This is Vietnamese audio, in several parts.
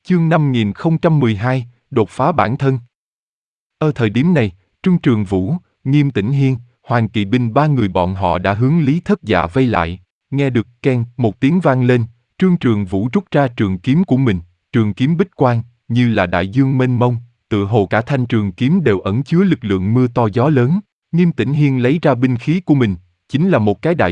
Chương 5012, đột phá bản thân. Ở thời điểm này, Trương Trường Vũ, Nghiêm Tĩnh Hiên, Hoàng Kỵ Binh ba người bọn họ đã hướng Lý Thất Dạ vây lại. Nghe được keng một tiếng vang lên, Trương Trường Vũ rút ra trường kiếm của mình, trường kiếm bích quang, như là đại dương mênh mông, tựa hồ cả thanh trường kiếm đều ẩn chứa lực lượng mưa to gió lớn. Nghiêm Tĩnh Hiên lấy ra binh khí của mình, chính là một cái đại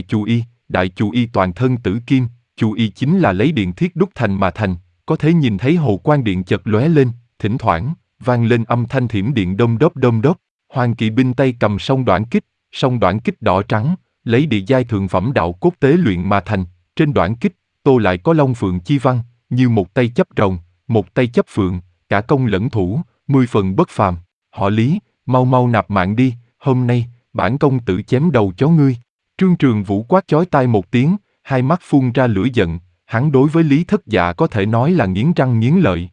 chù y toàn thân tử kim, chù y chính là lấy điện thiết đúc thành mà thành, có thể nhìn thấy hồ quang điện chật lóe lên, thỉnh thoảng vang lên âm thanh thiểm điện đom đóm. Hoàng Kỵ Binh tay cầm song đoạn kích đỏ trắng, lấy địa giai thượng phẩm đạo cốt tế luyện mà thành, trên đoạn kích tô lại có long phượng chi văn, như một tay chấp rồng, một tay chấp phượng, cả công lẫn thủ, 10 phần bất phàm. Họ Lý, mau mau nạp mạng đi, hôm nay bản công tử chém đầu chó ngươi. Trương Trường Vũ quát chói tai một tiếng, hai mắt phun ra lửa giận, hắn đối với Lý Thất Dạ có thể nói là nghiến răng nghiến lợi.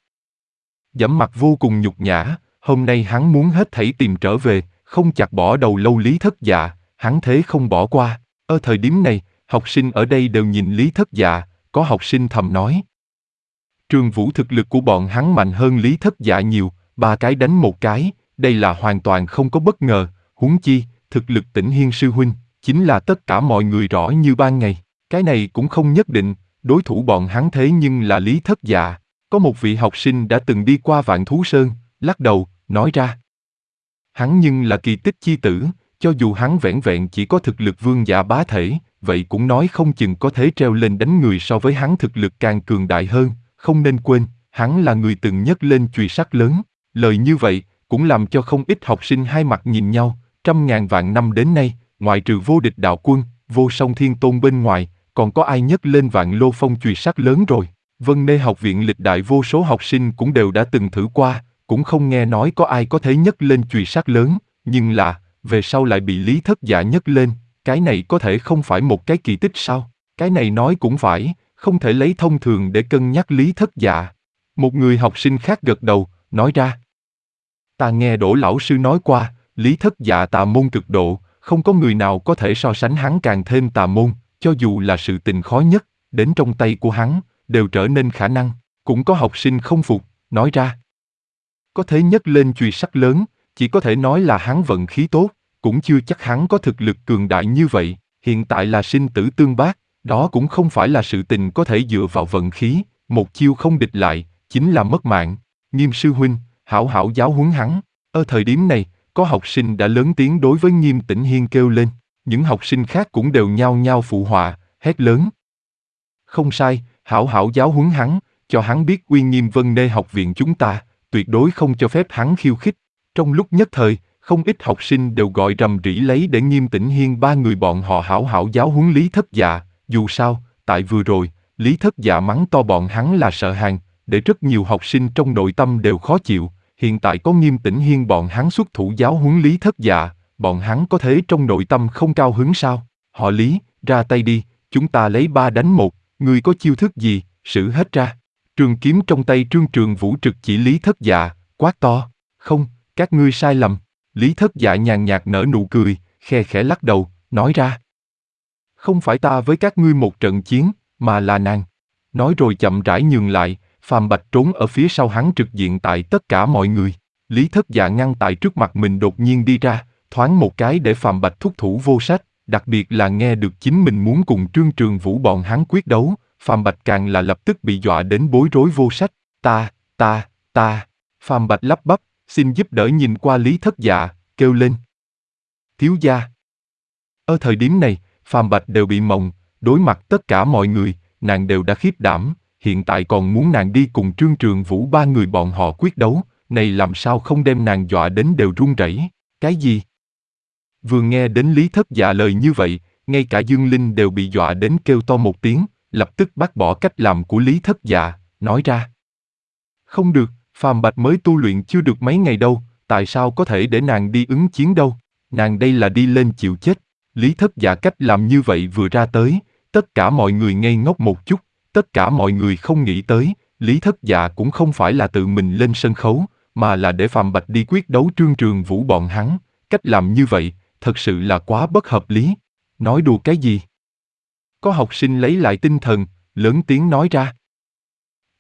Dẫm mặt vô cùng nhục nhã, hôm nay hắn muốn hết thảy tìm trở về, không chặt bỏ đầu lâu Lý Thất Dạ, hắn thế không bỏ qua. Ở thời điểm này, học sinh ở đây đều nhìn Lý Thất Dạ, có học sinh thầm nói. Trường Vũ thực lực của bọn hắn mạnh hơn Lý Thất Dạ nhiều, 3 cái đánh một cái, đây là hoàn toàn không có bất ngờ, huống chi, thực lực Tĩnh Hiên sư huynh, chính là tất cả mọi người rõ như ban ngày, cái này cũng không nhất định, đối thủ bọn hắn thế nhưng là Lý Thất Dạ. Có một vị học sinh đã từng đi qua Vạn Thú Sơn, lắc đầu, nói ra. Hắn nhưng là kỳ tích chi tử, cho dù hắn vẻn vẹn chỉ có thực lực vương giả bá thể, vậy cũng nói không chừng có thể treo lên đánh người so với hắn thực lực càng cường đại hơn, không nên quên, hắn là người từng nhấc lên chùy sắt lớn. Lời như vậy, cũng làm cho không ít học sinh hai mặt nhìn nhau, trăm ngàn vạn năm đến nay, ngoại trừ vô địch đạo quân, vô song thiên tôn bên ngoài, còn có ai nhấc lên Vạn Lô Phong chùy sắt lớn rồi. Vân Nê học viện lịch đại vô số học sinh cũng đều đã từng thử qua, cũng không nghe nói có ai có thể nhấc lên chùy sắt lớn, nhưng là, về sau lại bị Lý Thất Dạ nhấc lên, cái này có thể không phải một cái kỳ tích sao? Cái này nói cũng phải, không thể lấy thông thường để cân nhắc Lý Thất Dạ. Một người học sinh khác gật đầu, nói ra. Ta nghe Đỗ lão sư nói qua, Lý Thất Dạ tà môn cực độ, không có người nào có thể so sánh hắn càng thêm tà môn, cho dù là sự tình khó nhất, đến trong tay của hắn, đều trở nên khả năng. Cũng có học sinh không phục, nói ra. Có thể nhấc lên chùy sắt lớn, chỉ có thể nói là hắn vận khí tốt, cũng chưa chắc hắn có thực lực cường đại như vậy. Hiện tại là sinh tử tương bác, đó cũng không phải là sự tình có thể dựa vào vận khí, một chiêu không địch lại, chính là mất mạng. Nghiêm sư huynh, hảo hảo giáo huấn hắn. Ở thời điểm này, có học sinh đã lớn tiếng đối với Nghiêm Tĩnh Hiên kêu lên, những học sinh khác cũng đều nhao nhao phụ họa, hét lớn. Không sai, hảo hảo giáo huấn hắn, cho hắn biết uy nghiêm Vân Nê học viện chúng ta, tuyệt đối không cho phép hắn khiêu khích. Trong lúc nhất thời, không ít học sinh đều gọi rầm rĩ lấy để Nghiêm Tĩnh Hiên ba người bọn họ hảo hảo giáo huấn Lý Thất Dạ. Dù sao, tại vừa rồi, Lý Thất Dạ mắng to bọn hắn là sợ hàng, để rất nhiều học sinh trong nội tâm đều khó chịu. Hiện tại có Nghiêm Tĩnh Hiên bọn hắn xuất thủ giáo huấn Lý Thất Dạ, bọn hắn có thể trong nội tâm không cao hứng sao? Họ Lý, ra tay đi, chúng ta lấy 3 đánh 1, ngươi có chiêu thức gì, sử hết ra. Trường kiếm trong tay Trương Trường Vũ trực chỉ Lý Thất Dạ, quát to. Không, các ngươi sai lầm. Lý Thất Dạ nhàn nhạt nở nụ cười, khe khẽ lắc đầu, nói ra. Không phải ta với các ngươi một trận chiến, mà là nàng. Nói rồi chậm rãi nhường lại, Phàm Bạch trốn ở phía sau hắn trực diện tại tất cả mọi người. Lý Thất Dạ ngăn tại trước mặt mình đột nhiên đi ra, thoáng một cái để Phàm Bạch thúc thủ vô sách, đặc biệt là nghe được chính mình muốn cùng Trương Trường Vũ bọn hắn quyết đấu, Phàm Bạch càng là lập tức bị dọa đến bối rối vô sách. Ta. Phàm Bạch lắp bắp, xin giúp đỡ nhìn qua Lý Thất Dạ, kêu lên. Thiếu gia. Ở thời điểm này, Phàm Bạch đều bị mộng, đối mặt tất cả mọi người, nàng đều đã khiếp đảm, hiện tại còn muốn nàng đi cùng Trương Trường Vũ ba người bọn họ quyết đấu, này làm sao không đem nàng dọa đến đều run rẩy. Cái gì? Vừa nghe đến Lý Thất Dạ lời như vậy, ngay cả Dương Linh đều bị dọa đến kêu to một tiếng, lập tức bác bỏ cách làm của Lý Thất Dạ, nói ra. Không được, Phàm Bạch mới tu luyện chưa được mấy ngày đâu, tại sao có thể để nàng đi ứng chiến đâu? Nàng đây là đi lên chịu chết. Lý Thất Dạ cách làm như vậy vừa ra tới, tất cả mọi người ngây ngốc một chút, tất cả mọi người không nghĩ tới, Lý Thất Dạ cũng không phải là tự mình lên sân khấu, mà là để Phàm Bạch đi quyết đấu Trương Trường Vũ bọn hắn. Cách làm như vậy, thật sự là quá bất hợp lý. Nói đùa cái gì? Có học sinh lấy lại tinh thần, lớn tiếng nói ra.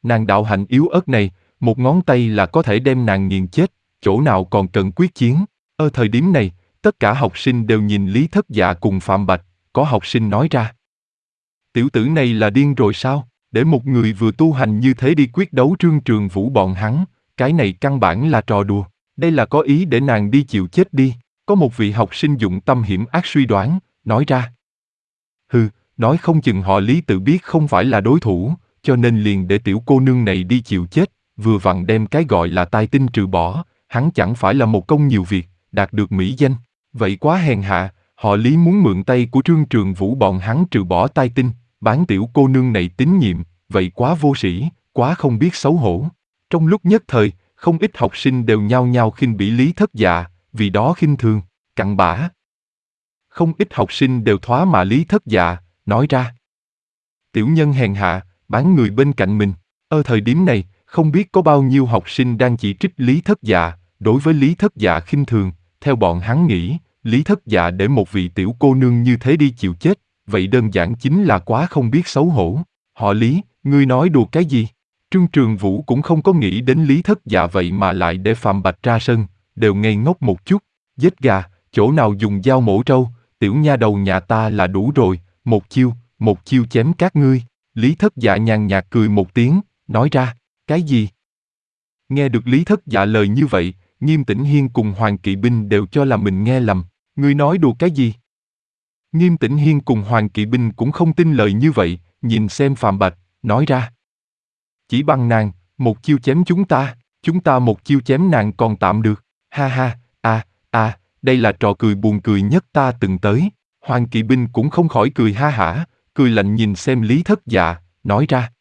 Nàng đạo hạnh yếu ớt này, một ngón tay là có thể đem nàng nghiền chết, chỗ nào còn cần quyết chiến. Ở thời điểm này, tất cả học sinh đều nhìn Lý Thất Dạ cùng Phạm Bạch, có học sinh nói ra. Tiểu tử này là điên rồi sao? Để một người vừa tu hành như thế đi quyết đấu Trương Trường Vũ bọn hắn, cái này căn bản là trò đùa. Đây là có ý để nàng đi chịu chết đi. Có một vị học sinh dụng tâm hiểm ác suy đoán, nói ra. Hừ, nói không chừng họ Lý tự biết không phải là đối thủ, cho nên liền để tiểu cô nương này đi chịu chết, vừa vặn đem cái gọi là tai tinh trừ bỏ, hắn chẳng phải là một công nhiều việc, đạt được mỹ danh. Vậy quá hèn hạ, họ Lý muốn mượn tay của Trương Trường Vũ bọn hắn trừ bỏ tai tinh, bán tiểu cô nương này tín nhiệm, vậy quá vô sĩ, quá không biết xấu hổ. Trong lúc nhất thời, không ít học sinh đều nhao nhao khinh bỉ Lý Thất Dạ, vì đó khinh thường, cặn bã. Không ít học sinh đều thoá mạ Lý Thất Dạ, nói ra. Tiểu nhân hèn hạ, bán người bên cạnh mình. Ở thời điểm này, không biết có bao nhiêu học sinh đang chỉ trích Lý Thất Dạ, đối với Lý Thất Dạ khinh thường, theo bọn hắn nghĩ, Lý Thất Dạ để một vị tiểu cô nương như thế đi chịu chết, vậy đơn giản chính là quá không biết xấu hổ. Họ Lý, ngươi nói đùa cái gì? Trương Trường Vũ cũng không có nghĩ đến Lý Thất Dạ vậy mà lại để Phạm Bạch ra sân, đều ngây ngốc một chút, giết gà, chỗ nào dùng dao mổ trâu, tiểu nha đầu nhà ta là đủ rồi, một chiêu chém các ngươi. Lý Thất Dạ nhàn nhạt cười một tiếng, nói ra, cái gì? Nghe được Lý Thất Dạ lời như vậy, Nghiêm Tĩnh Hiên cùng Hoàng Kỵ Binh đều cho là mình nghe lầm, ngươi nói đùa cái gì? Nghiêm Tĩnh Hiên cùng Hoàng Kỵ Binh cũng không tin lời như vậy, nhìn xem Phạm Bạch, nói ra. Chỉ bằng nàng, một chiêu chém chúng ta một chiêu chém nàng còn tạm được, ha ha, đây là trò cười buồn cười nhất ta từng tới. Hoàng Kỵ Binh cũng không khỏi cười ha hả, cười lạnh nhìn xem Lý Thất Dạ, nói ra.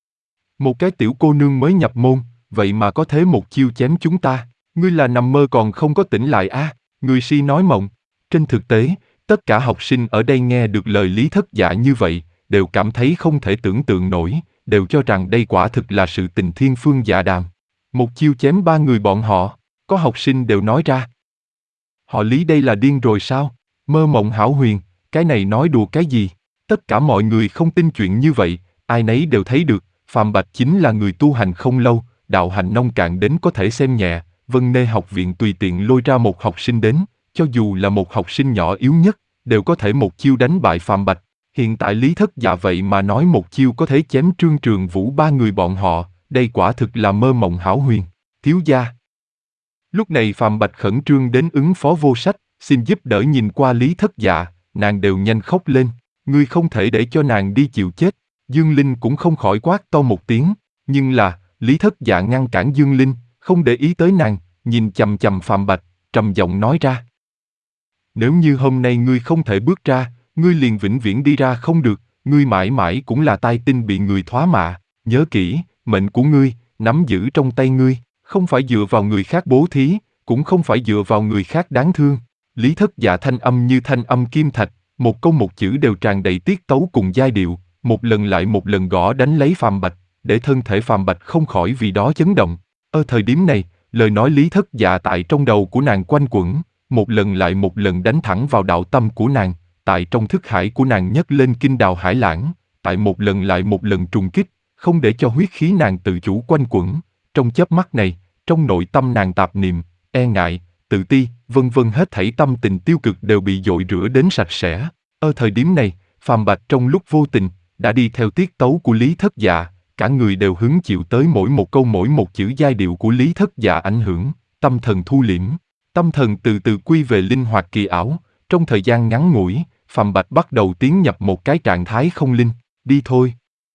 Một cái tiểu cô nương mới nhập môn, vậy mà có thế một chiêu chém chúng ta, ngươi là nằm mơ còn không có tỉnh lại à, ngươi si nói mộng. Trên thực tế, tất cả học sinh ở đây nghe được lời Lý Thất Dạ như vậy, đều cảm thấy không thể tưởng tượng nổi, đều cho rằng đây quả thực là sự tình thiên phương dạ đàm. Một chiêu chém ba người bọn họ, có học sinh đều nói ra. Họ Lý đây là điên rồi sao? Mơ mộng hão huyền, cái này nói đùa cái gì? Tất cả mọi người không tin chuyện như vậy, ai nấy đều thấy được, Phạm Bạch chính là người tu hành không lâu, đạo hành nông cạn đến có thể xem nhẹ, Vân Nê học viện tùy tiện lôi ra một học sinh đến, cho dù là một học sinh nhỏ yếu nhất, đều có thể một chiêu đánh bại Phạm Bạch. Hiện tại Lý Thất Dạ vậy mà nói một chiêu có thể chém Trương Trường Vũ ba người bọn họ, đây quả thực là mơ mộng hão huyền. Thiếu gia. Lúc này Phạm Bạch khẩn trương đến ứng phó vô sách, xin giúp đỡ nhìn qua Lý Thất Dạ, nàng đều nhanh khóc lên, ngươi không thể để cho nàng đi chịu chết. Dương Linh cũng không khỏi quát to một tiếng, nhưng là, Lý Thất Dạ ngăn cản Dương Linh, không để ý tới nàng, nhìn chằm chằm Phạm Bạch, trầm giọng nói ra. Nếu như hôm nay ngươi không thể bước ra, ngươi liền vĩnh viễn đi ra không được, ngươi mãi mãi cũng là tai tinh bị người thoá mạ, nhớ kỹ, mệnh của ngươi, nắm giữ trong tay ngươi, không phải dựa vào người khác bố thí, cũng không phải dựa vào người khác đáng thương. Lý Thất Dạ thanh âm như thanh âm kim thạch, một câu một chữ đều tràn đầy tiết tấu cùng giai điệu, một lần lại một lần gõ đánh lấy Phạm Bạch, để thân thể Phạm Bạch không khỏi vì đó chấn động. Ở thời điểm này, lời nói Lý Thất Dạ tại trong đầu của nàng quanh quẩn, một lần lại một lần đánh thẳng vào đạo tâm của nàng, tại trong thức hải của nàng nhấc lên kinh đào hải lãng, tại một lần lại một lần trùng kích, không để cho huyết khí nàng tự chủ quanh quẩn. Trong chớp mắt này, trong nội tâm nàng tạp niệm, e ngại, tự ti, vân vân hết thảy tâm tình tiêu cực đều bị dội rửa đến sạch sẽ. Ở thời điểm này, Phạm Bạch trong lúc vô tình, đã đi theo tiết tấu của Lý Thất Dạ, cả người đều hứng chịu tới mỗi một câu mỗi một chữ giai điệu của Lý Thất Dạ ảnh hưởng, tâm thần thu liễm, tâm thần từ từ quy về linh hoạt kỳ ảo, trong thời gian ngắn ngủi, Phạm Bạch bắt đầu tiến nhập một cái trạng thái không linh, đi thôi.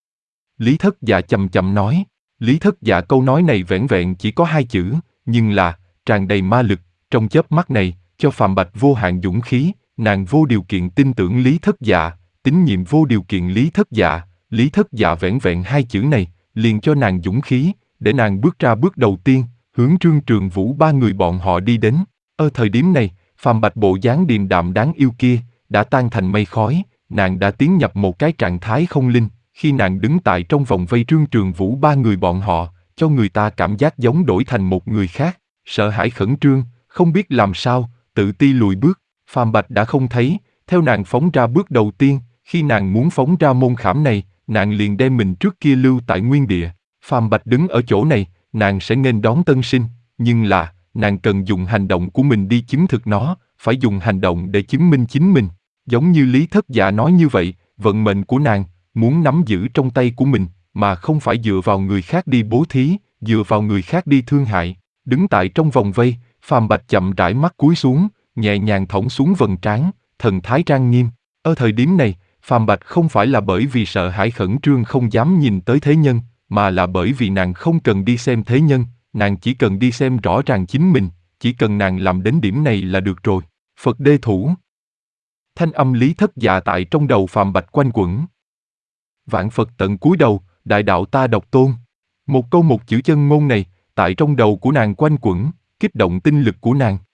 Lý Thất Dạ chậm chậm nói, Lý Thất Dạ câu nói này vẻn vẹn chỉ có hai chữ, nhưng là, tràn đầy ma lực, trong chớp mắt này, cho Phạm Bạch vô hạn dũng khí, nàng vô điều kiện tin tưởng Lý Thất Dạ, tín nhiệm vô điều kiện Lý Thất Dạ vẻn vẹn hai chữ này, liền cho nàng dũng khí, để nàng bước ra bước đầu tiên, hướng Trương Trường Vũ ba người bọn họ đi đến. Ở thời điểm này, Phạm Bạch bộ dáng điềm đạm đáng yêu kia, đã tan thành mây khói, nàng đã tiến nhập một cái trạng thái không linh, khi nàng đứng tại trong vòng vây Trương Trường Vũ ba người bọn họ, cho người ta cảm giác giống đổi thành một người khác, sợ hãi khẩn trương, không biết làm sao, tự ti lùi bước. Phạm Bạch đã không thấy, theo nàng phóng ra bước đầu tiên, khi nàng muốn phóng ra môn khảm này, nàng liền đem mình trước kia lưu tại nguyên địa. Phàm Bạch đứng ở chỗ này, nàng sẽ nghênh đón tân sinh, nhưng là, nàng cần dùng hành động của mình đi chứng thực nó, phải dùng hành động để chứng minh chính mình. Giống như Lý Thất Dạ nói như vậy, vận mệnh của nàng, muốn nắm giữ trong tay của mình, mà không phải dựa vào người khác đi bố thí, dựa vào người khác đi thương hại. Đứng tại trong vòng vây, Phàm Bạch chậm rãi mắt cúi xuống, nhẹ nhàng thõng xuống vầng trán, thần thái trang nghiêm. Ở thời điểm này, Phàm Bạch không phải là bởi vì sợ hãi khẩn trương không dám nhìn tới thế nhân, mà là bởi vì nàng không cần đi xem thế nhân, nàng chỉ cần đi xem rõ ràng chính mình, chỉ cần nàng làm đến điểm này là được rồi. Phật đê thủ. Thanh âm Lý Thất Dạ tại trong đầu Phàm Bạch quanh quẩn. Vạn Phật tận cúi đầu, đại đạo ta độc tôn. Một câu một chữ chân ngôn này, tại trong đầu của nàng quanh quẩn, kích động tinh lực của nàng.